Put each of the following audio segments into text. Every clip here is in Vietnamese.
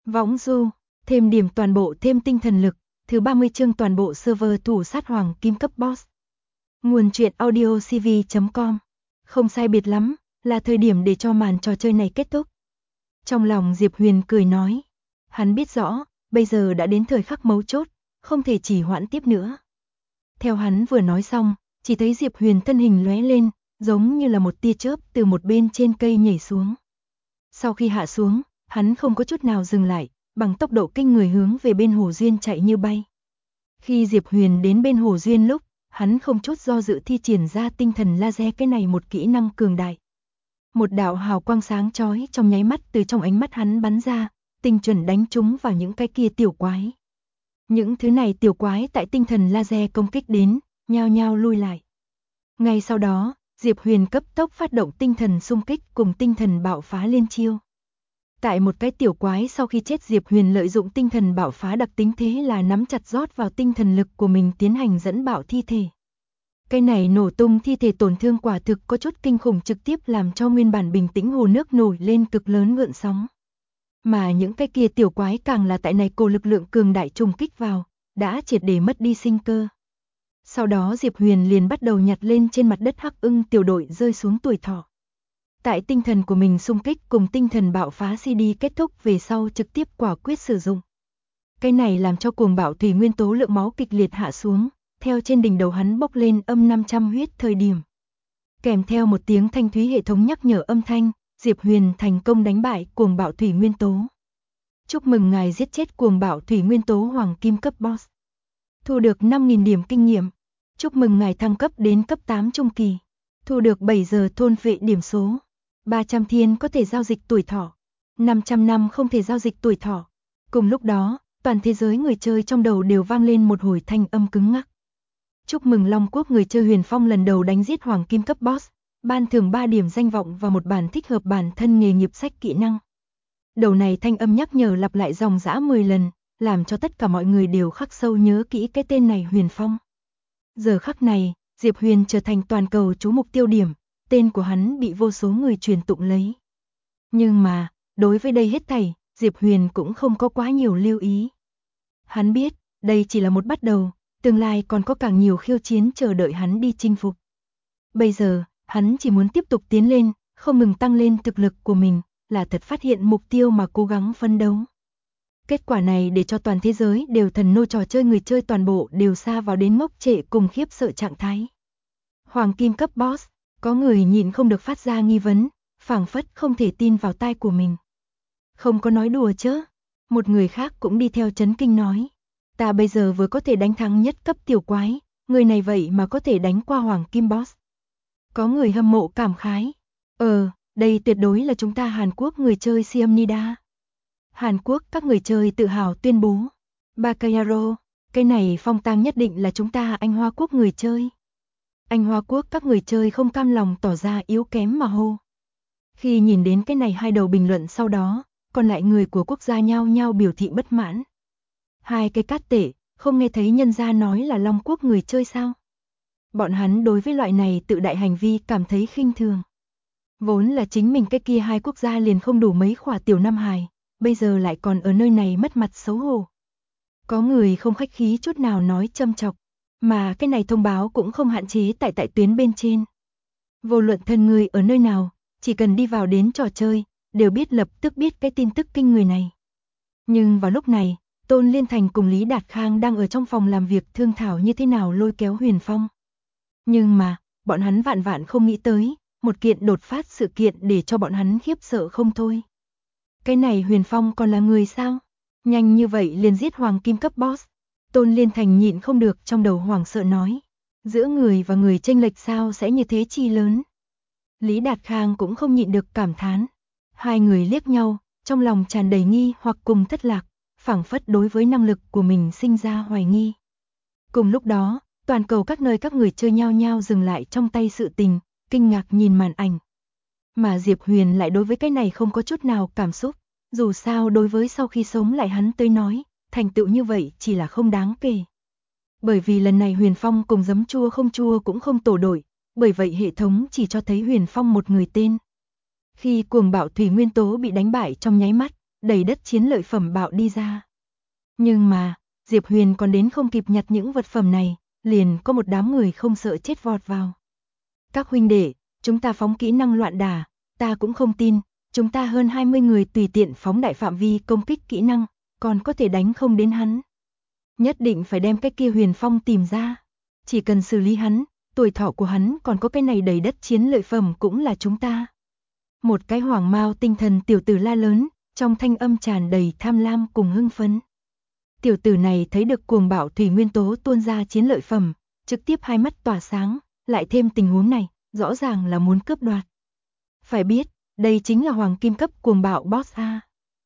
Võng du, thêm điểm toàn bộ thêm tinh thần lực, thứ 30 chương toàn bộ server thủ sát hoàng kim cấp boss. Nguồn truyện audio cv.com. Không sai biệt lắm, là thời điểm để cho màn trò chơi này kết thúc. Trong lòng Diệp Huyền cười nói, hắn biết rõ, bây giờ đã đến thời khắc mấu chốt, không thể chỉ hoãn tiếp nữa. Theo hắn vừa nói xong, chỉ thấy Diệp Huyền thân hình lóe lên, giống như là một tia chớp từ một bên trên cây nhảy xuống. Sau khi hạ xuống, hắn không có chút nào dừng lại, bằng tốc độ kinh người hướng về bên hồ duyên chạy như bay. Khi Diệp Huyền đến bên hồ duyên lúc, hắn không chút do dự thi triển ra tinh thần laser, cái này một kỹ năng cường đại. Một đạo hào quang sáng chói trong nháy mắt từ trong ánh mắt hắn bắn ra, tinh chuẩn đánh trúng vào những cái kia tiểu quái. Những thứ này tiểu quái tại tinh thần laser công kích đến, nhao nhao lui lại. Ngay sau đó, Diệp Huyền cấp tốc phát động tinh thần xung kích cùng tinh thần bạo phá liên chiêu. Tại một cái tiểu quái sau khi chết, Diệp Huyền lợi dụng tinh thần bạo phá đặc tính, thế là nắm chặt rót vào tinh thần lực của mình tiến hành dẫn bạo thi thể. Cái này nổ tung thi thể tổn thương quả thực có chút kinh khủng, trực tiếp làm cho nguyên bản bình tĩnh hồ nước nổi lên cực lớn gợn sóng. Mà những cái kia tiểu quái càng là tại này cổ lực lượng cường đại trùng kích vào, đã triệt để mất đi sinh cơ. Sau đó Diệp Huyền liền bắt đầu nhặt lên trên mặt đất Hắc Ưng tiểu đội rơi xuống tuổi thọ. Tại tinh thần của mình xung kích cùng tinh thần bạo phá CD kết thúc về sau, trực tiếp quả quyết sử dụng. Cái này làm cho cuồng bạo thủy nguyên tố lượng máu kịch liệt hạ xuống, theo trên đỉnh đầu hắn bốc lên âm 500 huyết thời điểm. Kèm theo một tiếng thanh thúy hệ thống nhắc nhở âm thanh, Diệp Huyền thành công đánh bại cuồng bạo thủy nguyên tố. Chúc mừng ngài giết chết cuồng bạo thủy nguyên tố hoàng kim cấp boss. Thu được 5.000 điểm kinh nghiệm. Chúc mừng ngài thăng cấp đến cấp 8 trung kỳ. Thu được 7 giờ thôn vệ điểm số. 300 thiên có thể giao dịch tuổi thọ. 500 năm không thể giao dịch tuổi thọ. Cùng lúc đó, toàn thế giới người chơi trong đầu đều vang lên một hồi thanh âm cứng ngắc. Chúc mừng Long Quốc người chơi Huyền Phong lần đầu đánh giết hoàng kim cấp boss. Ban thưởng 3 điểm danh vọng và một bản thích hợp bản thân nghề nghiệp sách kỹ năng. Đầu này thanh âm nhắc nhở lặp lại dòng dã 10 lần, làm cho tất cả mọi người đều khắc sâu nhớ kỹ cái tên này Huyền Phong. Giờ khắc này, Diệp Huyền trở thành toàn cầu chú mục tiêu điểm, tên của hắn bị vô số người truyền tụng lấy. Nhưng mà, đối với đây hết thảy, Diệp Huyền cũng không có quá nhiều lưu ý. Hắn biết, đây chỉ là một bắt đầu, tương lai còn có càng nhiều khiêu chiến chờ đợi hắn đi chinh phục. Bây giờ, hắn chỉ muốn tiếp tục tiến lên, không ngừng tăng lên thực lực của mình, là thật phát hiện mục tiêu mà cố gắng phấn đấu. Kết quả này để cho toàn thế giới đều thần nô trò chơi người chơi toàn bộ đều sa vào đến ngốc trệ cùng khiếp sợ trạng thái. Hoàng kim cấp boss, có người nhịn không được phát ra nghi vấn, phảng phất không thể tin vào tai của mình. Không có nói đùa chứ? Một người khác cũng đi theo chấn kinh nói. Ta bây giờ vừa có thể đánh thắng nhất cấp tiểu quái, người này vậy mà có thể đánh qua hoàng kim boss. Có người hâm mộ cảm khái. Đây tuyệt đối là chúng ta Hàn Quốc người chơi Siamnida. Hàn Quốc các người chơi tự hào tuyên bố. Bakayaro, cái này phong tang nhất định là chúng ta Anh Hoa Quốc người chơi. Anh Hoa Quốc các người chơi không cam lòng tỏ ra yếu kém mà hô. Khi nhìn đến cái này hai đầu bình luận sau đó, còn lại người của quốc gia nhao nhao biểu thị bất mãn. Hai cái cát tệ, không nghe thấy nhân gia nói là Long Quốc người chơi sao? Bọn hắn đối với loại này tự đại hành vi cảm thấy khinh thường. Vốn là chính mình cái kia hai quốc gia liền không đủ mấy khỏa tiểu nam hài, bây giờ lại còn ở nơi này mất mặt xấu hổ. Có người không khách khí chút nào nói châm chọc, mà cái này thông báo cũng không hạn chế tại tuyến bên trên. Vô luận thân người ở nơi nào, chỉ cần đi vào đến trò chơi, đều biết lập tức biết cái tin tức kinh người này. Nhưng vào lúc này, Tôn Liên Thành cùng Lý Đạt Khang đang ở trong phòng làm việc thương thảo như thế nào lôi kéo Huyền Phong. Nhưng mà, bọn hắn vạn vạn không nghĩ tới, một kiện đột phát sự kiện để cho bọn hắn khiếp sợ không thôi. Cái này Huyền Phong còn là người sao? Nhanh như vậy liền giết hoàng kim cấp boss. Tôn Liên Thành nhịn không được trong đầu hoảng sợ nói. Giữa người và người chênh lệch sao sẽ như thế chi lớn? Lý Đạt Khang cũng không nhịn được cảm thán. Hai người liếc nhau, trong lòng tràn đầy nghi hoặc cùng thất lạc, phảng phất đối với năng lực của mình sinh ra hoài nghi. Cùng lúc đó, toàn cầu các nơi các người chơi nhao nhao dừng lại trong tay sự tình, kinh ngạc nhìn màn ảnh. Mà Diệp Huyền lại đối với cái này không có chút nào cảm xúc, dù sao đối với sau khi sống lại hắn tới nói, thành tựu như vậy chỉ là không đáng kể. Bởi vì lần này Huyền Phong cùng giấm chua không chua cũng không tổ đội, bởi vậy hệ thống chỉ cho thấy Huyền Phong một người tên. Khi cuồng bạo thủy nguyên tố bị đánh bại trong nháy mắt, đầy đất chiến lợi phẩm bạo đi ra. Nhưng mà, Diệp Huyền còn đến không kịp nhặt những vật phẩm này, liền có một đám người không sợ chết vọt vào. Các huynh đệ, chúng ta phóng kỹ năng loạn đả, ta cũng không tin, chúng ta hơn 20 người tùy tiện phóng đại phạm vi công kích kỹ năng, còn có thể đánh không đến hắn. Nhất định phải đem cái kia Huyền Phong tìm ra, chỉ cần xử lý hắn, tuổi thọ của hắn còn có cái này đầy đất chiến lợi phẩm cũng là chúng ta. Một cái hoàng mao tinh thần tiểu tử la lớn, trong thanh âm tràn đầy tham lam cùng hưng phấn. Tiểu tử này thấy được cuồng bạo thủy nguyên tố tuôn ra chiến lợi phẩm, trực tiếp hai mắt tỏa sáng, lại thêm tình huống này, rõ ràng là muốn cướp đoạt. Phải biết, đây chính là hoàng kim cấp cuồng bạo boss A.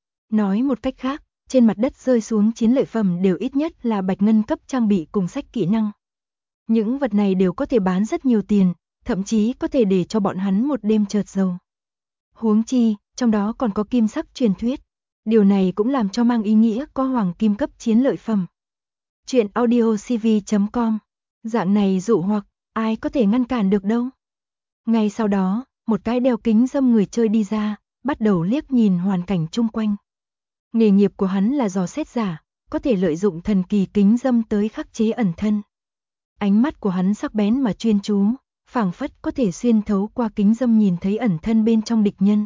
Nói một cách khác, trên mặt đất rơi xuống chiến lợi phẩm đều ít nhất là bạch ngân cấp trang bị cùng sách kỹ năng. Những vật này đều có thể bán rất nhiều tiền, thậm chí có thể để cho bọn hắn một đêm chợt giàu. Huống chi, trong đó còn có kim sắc truyền thuyết. Điều này cũng làm cho mang ý nghĩa có hoàng kim cấp chiến lợi phẩm. Chuyện audiocv.com. Dạng này dụ hoặc, ai có thể ngăn cản được đâu. Ngay sau đó, một cái đeo kính dâm người chơi đi ra, bắt đầu liếc nhìn hoàn cảnh chung quanh. Nghề nghiệp của hắn là dò xét giả, có thể lợi dụng thần kỳ kính dâm tới khắc chế ẩn thân. Ánh mắt của hắn sắc bén mà chuyên chú, phảng phất có thể xuyên thấu qua kính dâm nhìn thấy ẩn thân bên trong địch nhân.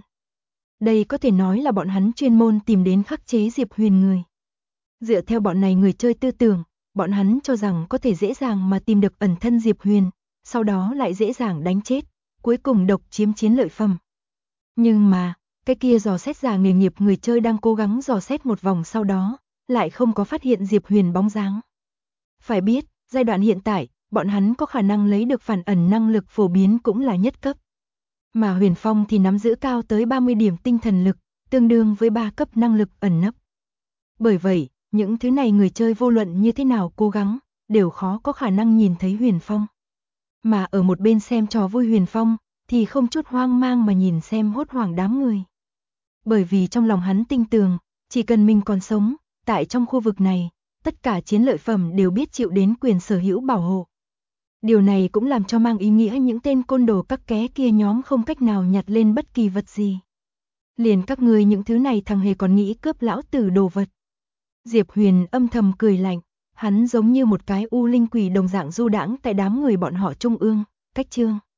Đây có thể nói là bọn hắn chuyên môn tìm đến khắc chế Diệp Huyền người. Dựa theo bọn này người chơi tư tưởng, bọn hắn cho rằng có thể dễ dàng mà tìm được ẩn thân Diệp Huyền, sau đó lại dễ dàng đánh chết, cuối cùng độc chiếm chiến lợi phẩm. Nhưng mà, cái kia dò xét giả nghề nghiệp người chơi đang cố gắng dò xét một vòng sau đó, lại không có phát hiện Diệp Huyền bóng dáng. Phải biết, giai đoạn hiện tại, bọn hắn có khả năng lấy được phản ẩn năng lực phổ biến cũng là nhất cấp. Mà Huyền Phong thì nắm giữ cao tới 30 điểm tinh thần lực, tương đương với 3 cấp năng lực ẩn nấp. Bởi vậy, những thứ này người chơi vô luận như thế nào cố gắng, đều khó có khả năng nhìn thấy Huyền Phong. Mà ở một bên xem trò vui Huyền Phong, thì không chút hoang mang mà nhìn xem hốt hoảng đám người. Bởi vì trong lòng hắn tin tưởng, chỉ cần mình còn sống, tại trong khu vực này, tất cả chiến lợi phẩm đều biết chịu đến quyền sở hữu bảo hộ. Điều này cũng làm cho mang ý nghĩa những tên côn đồ các ké kia nhóm không cách nào nhặt lên bất kỳ vật gì. Liền các ngươi những thứ này thằng hề còn nghĩ cướp lão tử đồ vật. Diệp Huyền âm thầm cười lạnh, hắn giống như một cái u linh quỷ đồng dạng du đãng tại đám người bọn họ trung ương, cách chương.